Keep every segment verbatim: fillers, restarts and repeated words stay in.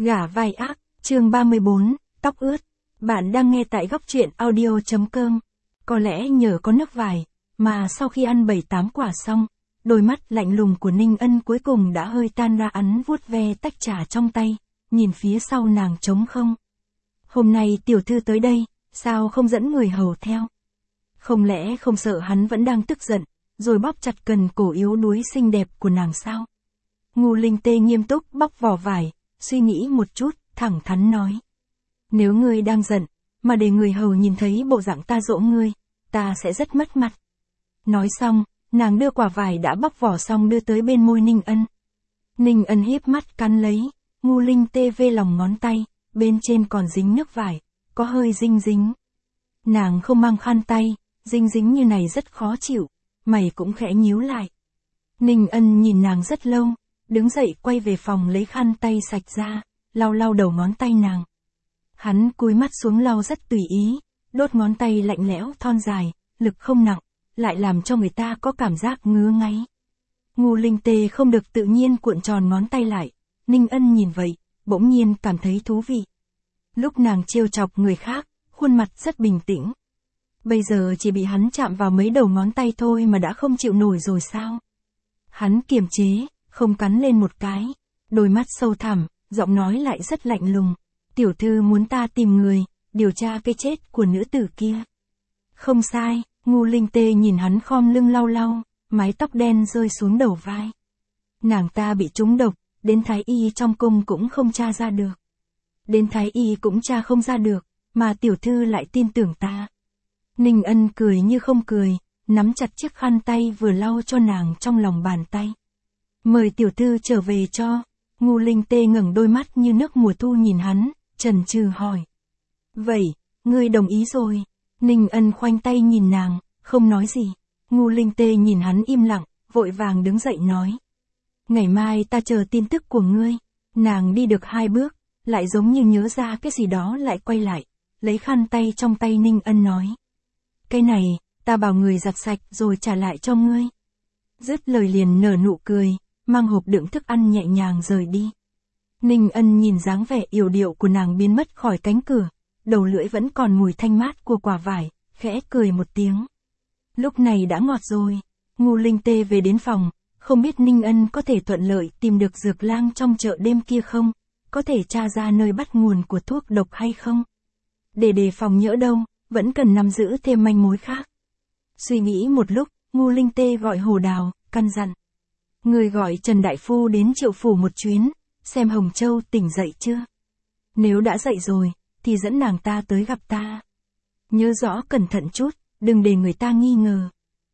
Gả vai ác, chương ba mươi bốn, tóc ướt. Bạn đang nghe tại góc truyện audio chấm com. Có lẽ nhờ có nước vải, mà sau khi ăn bảy tám quả xong, đôi mắt lạnh lùng của Ninh Ân cuối cùng đã hơi tan ra. Hắn vuốt ve tách trà trong tay, nhìn phía sau nàng trống không. Hôm nay tiểu thư tới đây, sao không dẫn người hầu theo? Không lẽ không sợ hắn vẫn đang tức giận, rồi bóp chặt cần cổ yếu đuối xinh đẹp của nàng sao? Ngô Linh Tê nghiêm túc bóc vỏ vải, suy nghĩ một chút, thẳng thắn nói. Nếu ngươi đang giận, mà để người hầu nhìn thấy bộ dạng ta dỗ ngươi, ta sẽ rất mất mặt. Nói xong, nàng đưa quả vải đã bóc vỏ xong đưa tới bên môi Ninh Ân. Ninh Ân híp mắt cắn lấy, Ngô Linh Tê vê lòng ngón tay, bên trên còn dính nước vải, có hơi dinh dính. Nàng không mang khăn tay, dinh dính như này rất khó chịu, mày cũng khẽ nhíu lại. Ninh Ân nhìn nàng rất lâu, đứng dậy quay về phòng lấy khăn tay sạch ra, lau lau đầu ngón tay nàng. Hắn cúi mắt xuống lau rất tùy ý, đốt ngón tay lạnh lẽo thon dài, lực không nặng, lại làm cho người ta có cảm giác ngứa ngáy. Ngô Linh Tê không được tự nhiên cuộn tròn ngón tay lại, Ninh Ân nhìn vậy, bỗng nhiên cảm thấy thú vị. Lúc nàng trêu chọc người khác, khuôn mặt rất bình tĩnh. Bây giờ chỉ bị hắn chạm vào mấy đầu ngón tay thôi mà đã không chịu nổi rồi sao? Hắn kiềm chế, không cắn lên một cái, đôi mắt sâu thẳm, giọng nói lại rất lạnh lùng. Tiểu thư muốn ta tìm người, điều tra cái chết của nữ tử kia. Không sai, Ngô Linh Tê nhìn hắn khom lưng lau lau, mái tóc đen rơi xuống đầu vai. Nàng ta bị trúng độc, đến thái y trong cung cũng không tra ra được. Đến thái y cũng tra không ra được, mà tiểu thư lại tin tưởng ta. Ninh Ân cười như không cười, nắm chặt chiếc khăn tay vừa lau cho nàng trong lòng bàn tay. Mời tiểu thư trở về cho. Ngô Linh Tê ngẩng đôi mắt như nước mùa thu nhìn hắn, chần chừ hỏi. Vậy, ngươi đồng ý rồi. Ninh Ân khoanh tay nhìn nàng, không nói gì. Ngô Linh Tê nhìn hắn im lặng, vội vàng đứng dậy nói. Ngày mai ta chờ tin tức của ngươi. Nàng đi được hai bước, lại giống như nhớ ra cái gì đó lại quay lại, lấy khăn tay trong tay Ninh Ân nói. Cái này, ta bảo người giặt sạch rồi trả lại cho ngươi. Dứt lời liền nở nụ cười, mang hộp đựng thức ăn nhẹ nhàng rời đi. Ninh Ân nhìn dáng vẻ yểu điệu của nàng biến mất khỏi cánh cửa, đầu lưỡi vẫn còn mùi thanh mát của quả vải, khẽ cười một tiếng. Lúc này đã ngọt rồi. Ngô Linh Tê về đến phòng, không biết Ninh Ân có thể thuận lợi tìm được dược lang trong chợ đêm kia không, có thể tra ra nơi bắt nguồn của thuốc độc hay không. Để đề phòng nhỡ đâu, vẫn cần nắm giữ thêm manh mối khác. Suy nghĩ một lúc, Ngô Linh Tê gọi Hồ Đào, căn dặn. Người gọi Trần Đại Phu đến Triệu Phủ một chuyến, xem Hồng Châu tỉnh dậy chưa. Nếu đã dậy rồi, thì dẫn nàng ta tới gặp ta. Nhớ rõ cẩn thận chút, đừng để người ta nghi ngờ.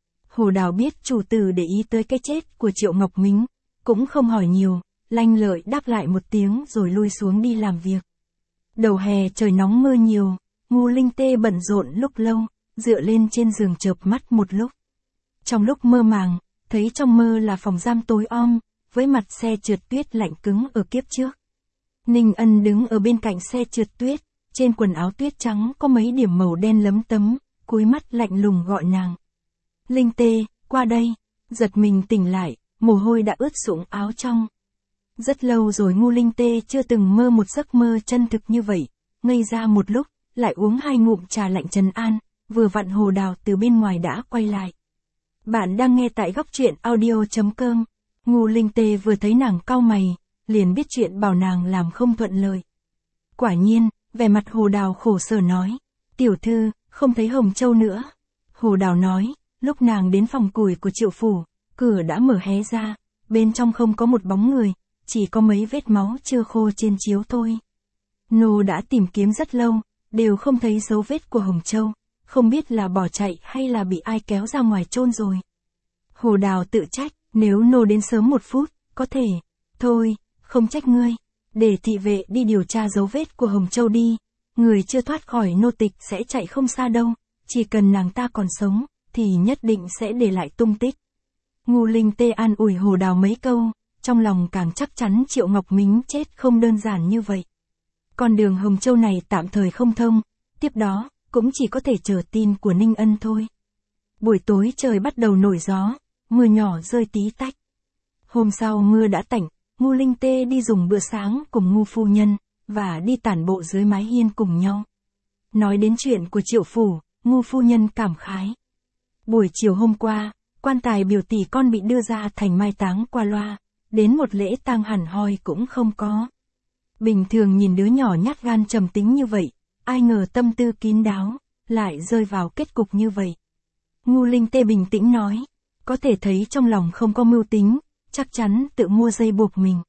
Hồ Đào biết chủ tử để ý tới cái chết của Triệu Ngọc Mính, cũng không hỏi nhiều, lanh lợi đáp lại một tiếng rồi lui xuống đi làm việc. Đầu hè trời nóng mưa nhiều, Ngô Linh Tê bận rộn lúc lâu, dựa lên trên giường chợp mắt một lúc. Trong lúc mơ màng, thấy trong mơ là phòng giam tối om, với mặt xe trượt tuyết lạnh cứng ở kiếp trước. Ninh Ân đứng ở bên cạnh xe trượt tuyết, trên quần áo tuyết trắng có mấy điểm màu đen lấm tấm, cúi mắt lạnh lùng gọi nàng. Linh Tê, qua đây. Giật mình tỉnh lại, mồ hôi đã ướt sũng áo trong. Rất lâu rồi Ngô Linh Tê chưa từng mơ một giấc mơ chân thực như vậy, ngây ra một lúc, lại uống hai ngụm trà lạnh trấn an, vừa vặn Hồ Đào từ bên ngoài đã quay lại. Bạn đang nghe tại góc truyện audio chấm com. Ngô Linh Tê vừa thấy nàng cau mày, liền biết chuyện bảo nàng làm không thuận lợi. Quả nhiên, vẻ mặt Hồ Đào khổ sở nói. Tiểu thư, không thấy Hồng Châu nữa. Hồ Đào nói, lúc nàng đến phòng củi của Triệu Phủ, cửa đã mở hé ra, bên trong không có một bóng người, chỉ có mấy vết máu chưa khô trên chiếu thôi. Nô đã tìm kiếm rất lâu, đều không thấy dấu vết của Hồng Châu, không biết là bỏ chạy hay là bị ai kéo ra ngoài chôn rồi. Hồ Đào tự trách, nếu nô đến sớm một phút, có thể, thôi, không trách ngươi, để thị vệ đi điều tra dấu vết của Hồng Châu đi, người chưa thoát khỏi nô tịch sẽ chạy không xa đâu, chỉ cần nàng ta còn sống, thì nhất định sẽ để lại tung tích. Ngô Linh Tê an ủi Hồ Đào mấy câu, trong lòng càng chắc chắn Triệu Ngọc Mính chết không đơn giản như vậy. Con đường Hồng Châu này tạm thời không thông, tiếp đó, cũng chỉ có thể chờ tin của Ninh Ân thôi. Buổi tối trời bắt đầu nổi gió, mưa nhỏ rơi tí tách. Hôm sau mưa đã tạnh, Ngu Linh Tê đi dùng bữa sáng cùng Ngu phu nhân, và đi tản bộ dưới mái hiên cùng nhau. Nói đến chuyện của Triệu phủ, Ngu phu nhân cảm khái. Buổi chiều hôm qua, quan tài biểu tỷ con bị đưa ra thành mai táng qua loa, đến một lễ tang hẳn hoi cũng không có. Bình thường nhìn đứa nhỏ nhát gan trầm tính như vậy, ai ngờ tâm tư kín đáo, lại rơi vào kết cục như vậy. Ngu Linh Tê bình tĩnh nói, có thể thấy trong lòng không có mưu tính, chắc chắn tự mua dây buộc mình.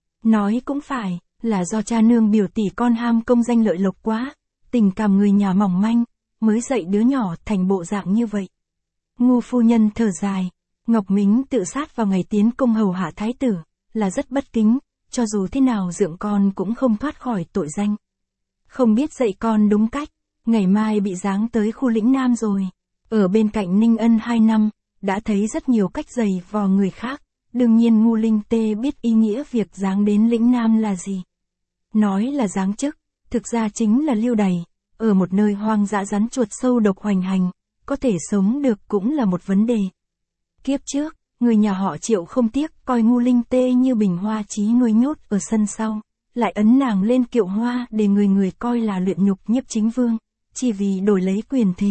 Nói cũng phải, là do cha nương biểu tỷ con ham công danh lợi lộc quá, tình cảm người nhà mỏng manh, mới dạy đứa nhỏ thành bộ dạng như vậy. Ngu phu nhân thở dài, Ngọc Mính tự sát vào ngày tiến công hầu hạ thái tử, là rất bất kính, cho dù thế nào dượng con cũng không thoát khỏi tội danh. Không biết dạy con đúng cách, ngày mai bị giáng tới khu lĩnh Nam rồi. Ở bên cạnh Ninh Ân hai năm, đã thấy rất nhiều cách giày vò người khác, đương nhiên Ngu Linh Tê biết ý nghĩa việc giáng đến lĩnh Nam là gì. Nói là giáng chức, thực ra chính là lưu đày, ở một nơi hoang dã rắn chuột sâu độc hoành hành, có thể sống được cũng là một vấn đề. Kiếp trước, người nhà họ Triệu không tiếc coi Ngu Linh Tê như bình hoa chí nuôi nhốt ở sân sau, lại ấn nàng lên kiệu hoa để người người coi là luyện nhục Nhiếp Chính Vương, chỉ vì đổi lấy quyền thế.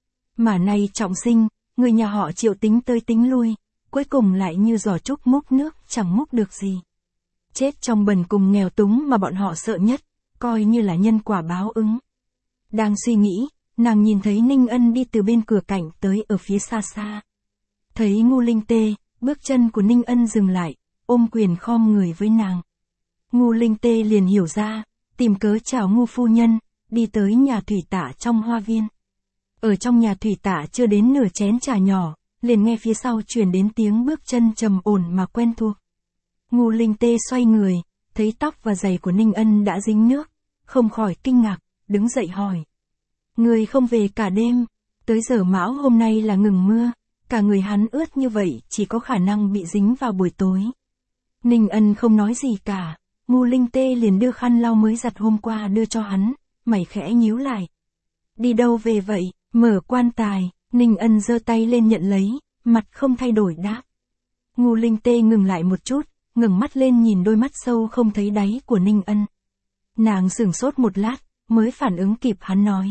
Mà nay trọng sinh, người nhà họ Triệu tính tới tính lui, cuối cùng lại như giỏ trúc múc nước chẳng múc được gì. Chết trong bần cùng nghèo túng mà bọn họ sợ nhất, coi như là nhân quả báo ứng. Đang suy nghĩ, nàng nhìn thấy Ninh Ân đi từ bên cửa cảnh tới ở phía xa xa. Thấy Ngu Linh Tê, bước chân của Ninh Ân dừng lại, ôm quyền khom người với nàng. Ngu Linh Tê liền hiểu ra, tìm cớ chào Ngu phu nhân, đi tới nhà thủy tả trong hoa viên. Ở trong nhà thủy tả chưa đến nửa chén trà nhỏ, liền nghe phía sau truyền đến tiếng bước chân trầm ổn mà quen thuộc. Ngu Linh Tê xoay người, thấy tóc và giày của Ninh Ân đã dính nước, không khỏi kinh ngạc, đứng dậy hỏi. Người không về cả đêm, tới giờ mão hôm nay là ngừng mưa, cả người hắn ướt như vậy chỉ có khả năng bị dính vào buổi tối. Ninh Ân không nói gì cả, Ngu Linh Tê liền đưa khăn lau mới giặt hôm qua đưa cho hắn, mày khẽ nhíu lại. Đi đâu về vậy, mở quan tài, Ninh Ân giơ tay lên nhận lấy, mặt không thay đổi đáp. Ngu Linh Tê ngừng lại một chút, ngẩng mắt lên nhìn đôi mắt sâu không thấy đáy của Ninh Ân. Nàng sửng sốt một lát, mới phản ứng kịp hắn nói.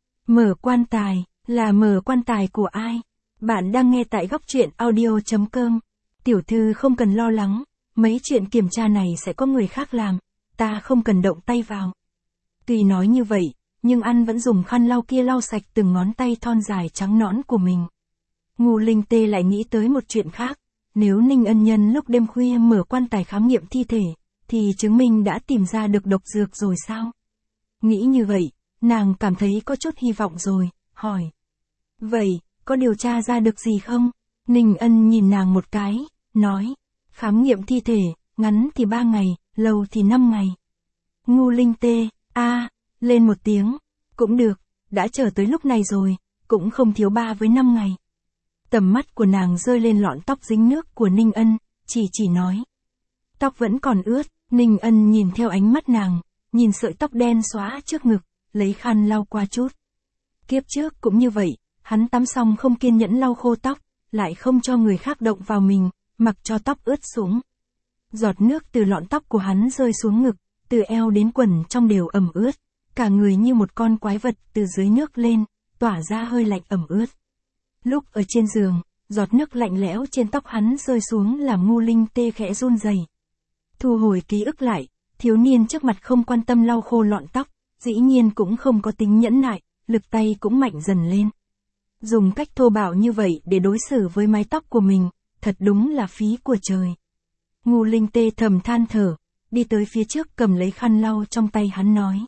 Mở quan tài, là mở quan tài của ai? Bạn đang nghe tại góc truyện audio chấm com. Tiểu thư không cần lo lắng, mấy chuyện kiểm tra này sẽ có người khác làm, ta không cần động tay vào. Tuy nói như vậy, nhưng An vẫn dùng khăn lau kia lau sạch từng ngón tay thon dài trắng nõn của mình. Ngu Linh Tê lại nghĩ tới một chuyện khác, nếu Ninh Ân nhân lúc đêm khuya mở quan tài khám nghiệm thi thể, thì chứng minh đã tìm ra được độc dược rồi sao? Nghĩ như vậy, nàng cảm thấy có chút hy vọng rồi, hỏi. Vậy, có điều tra ra được gì không? Ninh Ân nhìn nàng một cái, nói. Khám nghiệm thi thể, ngắn thì ba ngày, lâu thì năm ngày. Ngu Linh Tê, a lên một tiếng, cũng được, đã chờ tới lúc này rồi, cũng không thiếu ba với năm ngày. Tầm mắt của nàng rơi lên lọn tóc dính nước của Ninh Ân, chỉ chỉ nói. Tóc vẫn còn ướt, Ninh Ân nhìn theo ánh mắt nàng, nhìn sợi tóc đen xóa trước ngực, lấy khăn lau qua chút. Kiếp trước cũng như vậy, hắn tắm xong không kiên nhẫn lau khô tóc, lại không cho người khác động vào mình, mặc cho tóc ướt xuống. Giọt nước từ lọn tóc của hắn rơi xuống ngực, từ eo đến quần trong đều ẩm ướt, cả người như một con quái vật từ dưới nước lên, tỏa ra hơi lạnh ẩm ướt. Lúc ở trên giường, giọt nước lạnh lẽo trên tóc hắn rơi xuống làm Ngu Linh Tê khẽ run rẩy. Thu hồi ký ức lại, thiếu niên trước mặt không quan tâm lau khô lọn tóc, dĩ nhiên cũng không có tính nhẫn nại, lực tay cũng mạnh dần lên. Dùng cách thô bạo như vậy để đối xử với mái tóc của mình, thật đúng là phí của trời. Ngu Linh Tê thầm than thở, đi tới phía trước cầm lấy khăn lau trong tay hắn nói.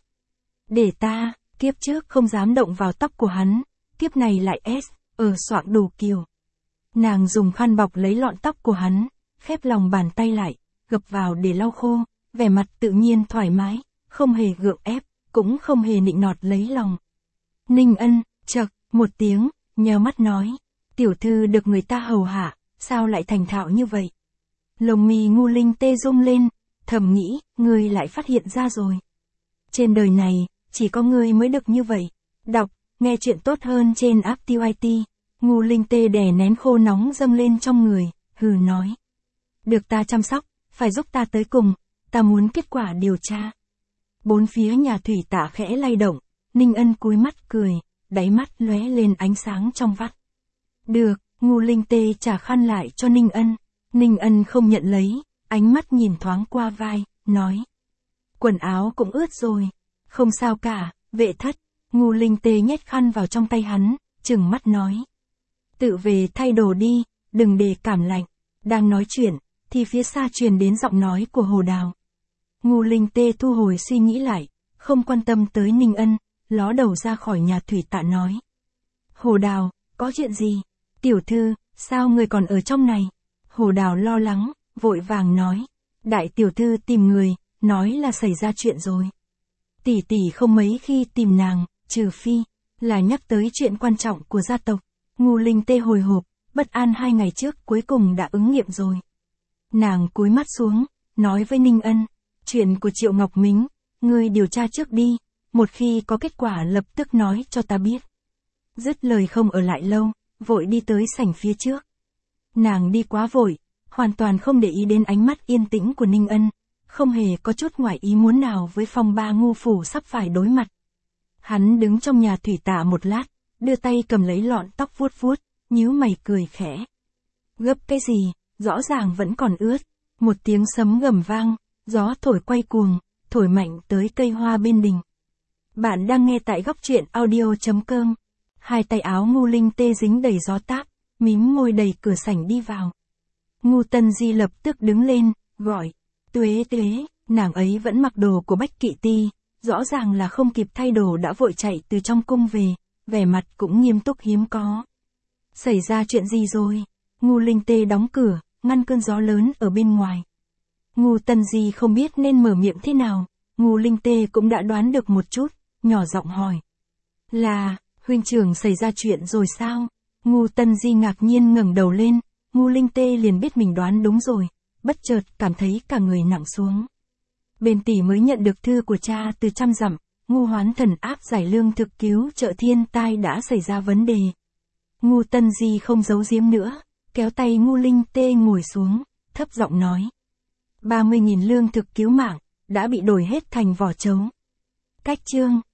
Để ta, kiếp trước không dám động vào tóc của hắn, kiếp này lại ép, ở soạng đủ kiều. Nàng dùng khăn bọc lấy lọn tóc của hắn, khép lòng bàn tay lại, gập vào để lau khô, vẻ mặt tự nhiên thoải mái, không hề gượng ép, cũng không hề nịnh nọt lấy lòng. Ninh Ân, chậc, một tiếng, nheo mắt nói, tiểu thư được người ta hầu hạ, sao lại thành thạo như vậy? Lồng mì Ngu Linh Tê rung lên, thầm nghĩ, ngươi lại phát hiện ra rồi. Trên đời này, chỉ có ngươi mới được như vậy. Đọc, nghe chuyện tốt hơn trên app tê i tê. Ngu Linh Tê đè nén khô nóng dâng lên trong người, hừ nói. Được ta chăm sóc, phải giúp ta tới cùng, ta muốn kết quả điều tra. Bốn phía nhà thủy tạ khẽ lay động, Ninh Ân cúi mắt cười, đáy mắt lóe lên ánh sáng trong vắt. Được, Ngô Linh Tê trả khăn lại cho Ninh Ân. Ninh Ân không nhận lấy, ánh mắt nhìn thoáng qua vai, nói. Quần áo cũng ướt rồi. Không sao cả, vệ thất. Ngô Linh Tê nhét khăn vào trong tay hắn, trừng mắt nói. Tự về thay đồ đi, đừng để cảm lạnh. Đang nói chuyện, thì phía xa truyền đến giọng nói của Hồ Đào. Ngô Linh Tê thu hồi suy nghĩ lại, không quan tâm tới Ninh Ân, ló đầu ra khỏi nhà thủy tạ nói. Hồ Đào, có chuyện gì? Tiểu thư, sao người còn ở trong này? Hồ Đào lo lắng, vội vàng nói. Đại tiểu thư tìm người, nói là xảy ra chuyện rồi. Tỷ tỷ không mấy khi tìm nàng, trừ phi là nhắc tới chuyện quan trọng của gia tộc. Ngô Linh Tê hồi hộp, bất an hai ngày trước cuối cùng đã ứng nghiệm rồi. Nàng cúi mắt xuống, nói với Ninh Ân. Chuyện của Triệu Ngọc Mính, ngươi điều tra trước đi, một khi có kết quả lập tức nói cho ta biết. Dứt lời không ở lại lâu, vội đi tới sảnh phía trước. Nàng đi quá vội, hoàn toàn không để ý đến ánh mắt yên tĩnh của Ninh Ân, không hề có chút ngoại ý muốn nào với phong ba Ngô phủ sắp phải đối mặt. Hắn đứng trong nhà thủy tạ một lát, đưa tay cầm lấy lọn tóc vuốt vuốt, nhíu mày cười khẽ. Gấp cái gì, rõ ràng vẫn còn ướt. Một tiếng sấm gầm vang, gió thổi quay cuồng, thổi mạnh tới cây hoa bên đình. Bạn đang nghe tại góc truyện audio chấm com. Hai tay áo Ngô Linh Tê dính đầy gió táp, mím môi đầy cửa sảnh đi vào. Ngô Tân Di lập tức đứng lên, gọi. Tuế tuế, nàng ấy vẫn mặc đồ của Bách Kỵ Ti, rõ ràng là không kịp thay đồ đã vội chạy từ trong cung về, vẻ mặt cũng nghiêm túc hiếm có. Xảy ra chuyện gì rồi? Ngô Linh Tê đóng cửa, ngăn cơn gió lớn ở bên ngoài. Ngô Tân Di không biết nên mở miệng thế nào, Ngô Linh Tê cũng đã đoán được một chút, nhỏ giọng hỏi. Là, huynh trưởng xảy ra chuyện rồi sao? Ngô Tân Di ngạc nhiên ngẩng đầu lên, Ngô Linh Tê liền biết mình đoán đúng rồi, bất chợt cảm thấy cả người nặng xuống. Bên tỷ mới nhận được thư của cha từ trăm dặm, Ngô Hoán thần áp giải lương thực cứu trợ thiên tai đã xảy ra vấn đề. Ngô Tân Di không giấu giếm nữa, kéo tay Ngô Linh Tê ngồi xuống, thấp giọng nói. ba mươi nghìn lương thực cứu mạng, đã bị đổi hết thành vỏ trấu. Cách chương